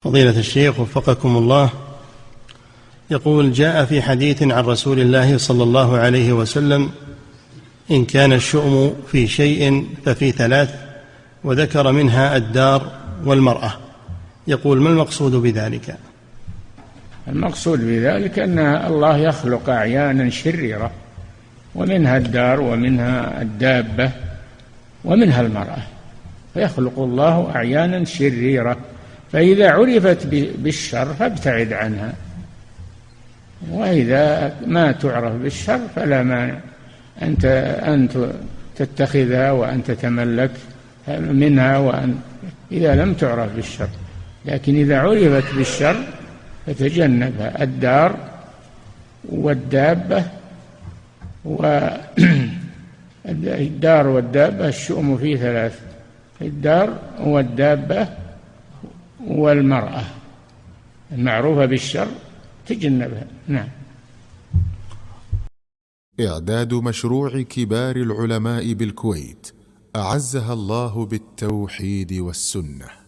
فضيلة الشيخ وفقكم الله، يقول: جاء في حديث عن رسول الله صلى الله عليه وسلم: إن كان الشؤم في شيء ففي ثلاث، وذكر منها الدار والمرأة. يقول: ما المقصود بذلك؟ المقصود بذلك أن الله يخلق أعيانا شريرة، ومنها الدار ومنها الدابة ومنها المرأة، فيخلق الله أعيانا شريرة، فإذا عرفت بالشر فابتعد عنها، وإذا ما تعرف بالشر فلا مانع أن تتخذها وأن تتملك منها إذا لم تعرف بالشر. لكن إذا عرفت بالشر فتجنبها. الدار والدابة الدار والدابة الشؤم فيه ثلاث: الدار والدابة والمرأة المعروفة بالشر تجنبها. نعم. إعداد مشروع كبار العلماء بالكويت أعزها الله بالتوحيد والسنة.